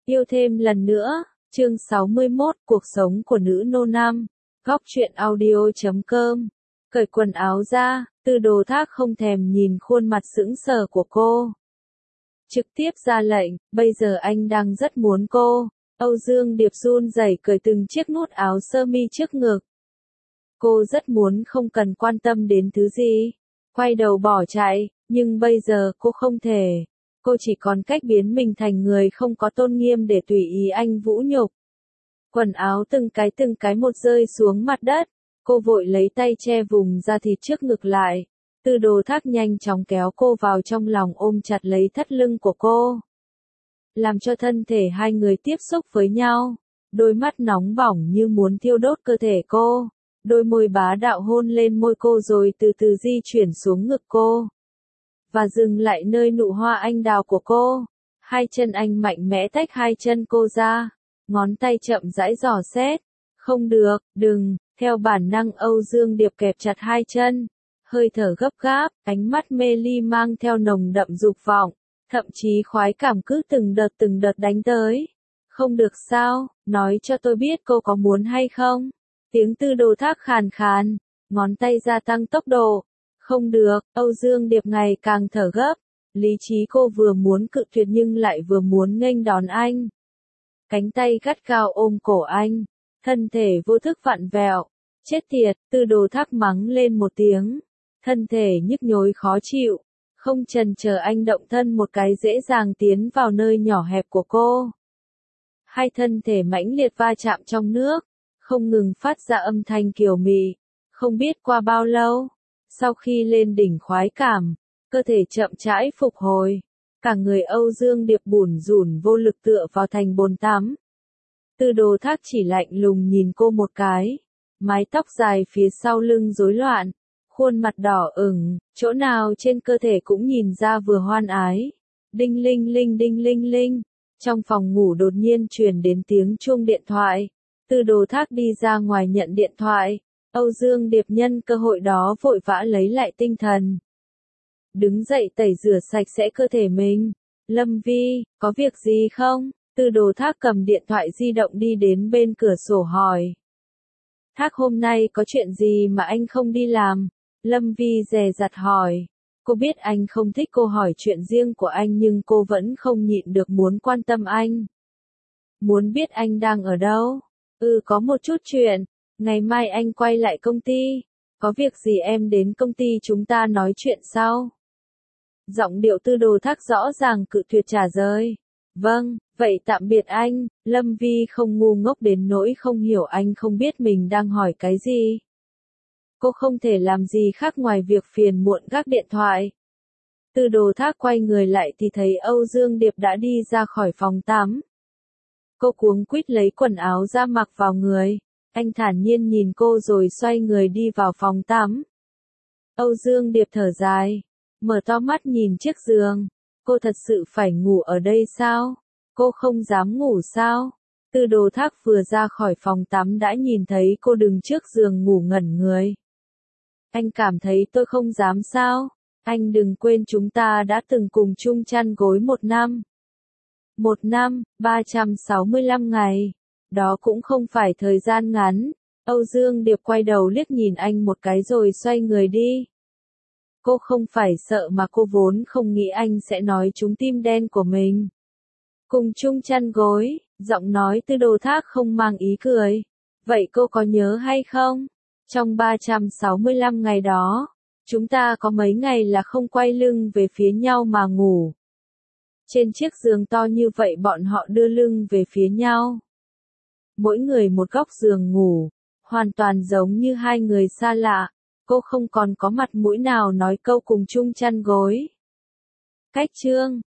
Yêu thêm lần nữa, chương 61, cuộc sống của nữ nô nam. Góc truyện audio.com. Cởi quần áo ra, Tư Đồ Thác không thèm nhìn khuôn mặt sững sờ của cô. Trực tiếp ra lệnh, bây giờ anh đang rất muốn cô. Âu Dương Điệp run rẩy cởi từng chiếc nút áo sơ mi trước ngực. Cô rất muốn không cần quan tâm đến thứ gì. Quay đầu bỏ chạy, nhưng bây giờ cô không thể. Cô chỉ còn cách biến mình thành người không có tôn nghiêm để tùy ý anh vũ nhục. Quần áo từng cái một rơi xuống mặt đất. Cô vội lấy tay che vùng da thịt trước ngực lại. Tư Đồ Thác nhanh chóng kéo cô vào trong lòng ôm chặt lấy thắt lưng của cô. Làm cho thân thể hai người tiếp xúc với nhau. Đôi mắt nóng bỏng như muốn thiêu đốt cơ thể cô. Đôi môi bá đạo hôn lên môi cô rồi từ từ di chuyển xuống ngực cô. Và dừng lại nơi nụ hoa anh đào của cô. Hai chân anh mạnh mẽ tách hai chân cô ra. Ngón tay chậm rãi dò xét. Không được, đừng. Theo bản năng Âu Dương Điệp kẹp chặt hai chân. Hơi thở gấp gáp, ánh mắt mê ly mang theo nồng đậm dục vọng. Thậm chí khoái cảm cứ từng đợt đánh tới. Không được sao, nói cho tôi biết cô có muốn hay không? Tiếng Tư Đồ Thác khàn khàn, ngón tay gia tăng tốc độ. Không được, Âu Dương Điệp ngày càng thở gấp. Lý trí cô vừa muốn cự tuyệt nhưng lại vừa muốn nghênh đón anh. Cánh tay gắt gao ôm cổ anh, thân thể vô thức vặn vẹo. Chết tiệt, Tư Đồ Thác mắng lên một tiếng. Thân thể nhức nhối khó chịu. Không chần chờ anh động thân một cái dễ dàng tiến vào nơi nhỏ hẹp của cô. Hai thân thể mãnh liệt va chạm trong nước. Không ngừng phát ra âm thanh kiều mị. Không biết qua bao lâu. Sau khi lên đỉnh khoái cảm, cơ thể chậm rãi phục hồi. Cả người Âu Dương Điệp bủn rủn vô lực tựa vào thành bồn tắm. Tư Đồ Thác chỉ lạnh lùng nhìn cô một cái. Mái tóc dài phía sau lưng rối loạn. Khuôn mặt đỏ ửng, chỗ nào trên cơ thể cũng nhìn ra vừa hoan ái. Đinh linh linh đinh linh linh. Trong phòng ngủ đột nhiên truyền đến tiếng chuông điện thoại. Tư Đồ Thác đi ra ngoài nhận điện thoại. Âu Dương Điệp nhân cơ hội đó vội vã lấy lại tinh thần. Đứng dậy tẩy rửa sạch sẽ cơ thể mình. Lâm Vi, có việc gì không? Tư Đồ Thác cầm điện thoại di động đi đến bên cửa sổ hỏi. Thác hôm nay có chuyện gì mà anh không đi làm? Lâm Vi dè dặt hỏi. Cô biết anh không thích cô hỏi chuyện riêng của anh nhưng cô vẫn không nhịn được muốn quan tâm anh. Muốn biết anh đang ở đâu? Có một chút chuyện. Ngày mai anh quay lại công ty. Có việc gì em đến công ty chúng ta nói chuyện sau. Giọng điệu Tư Đồ Thác rõ ràng cự tuyệt trả lời. Vâng, vậy tạm biệt anh. Lâm Vi không ngu ngốc đến nỗi không hiểu anh không biết mình đang hỏi cái gì. Cô không thể làm gì khác ngoài việc phiền muộn gác điện thoại. Tư Đồ Thác quay người lại thì thấy Âu Dương Điệp đã đi ra khỏi phòng tắm. Cô cuống quýt lấy quần áo ra mặc vào người. Anh thản nhiên nhìn cô rồi xoay người đi vào phòng tắm. Âu Dương Điệp thở dài, mở to mắt nhìn chiếc giường. Cô thật sự phải ngủ ở đây sao? Cô không dám ngủ sao? Tư Đồ Thác vừa ra khỏi phòng tắm đã nhìn thấy cô đứng trước giường ngủ ngẩn người. Anh cảm thấy tôi không dám sao? Anh đừng quên chúng ta đã từng cùng chung chăn gối 1 năm. 1 năm, 365 ngày. Đó cũng không phải thời gian ngắn. Âu Dương Điệp quay đầu liếc nhìn anh một cái rồi xoay người đi. Cô không phải sợ mà cô vốn không nghĩ anh sẽ nói trúng tim đen của mình. Cùng chung chăn gối, giọng nói Tư Đồ Thác không mang ý cười. Vậy cô có nhớ hay không? Trong 365 ngày đó, chúng ta có mấy ngày là không quay lưng về phía nhau mà ngủ. Trên chiếc giường to như vậy bọn họ đưa lưng về phía nhau. Mỗi người một góc giường ngủ, hoàn toàn giống như hai người xa lạ. Cô không còn có mặt mũi nào nói câu cùng chung chăn gối. Cách chương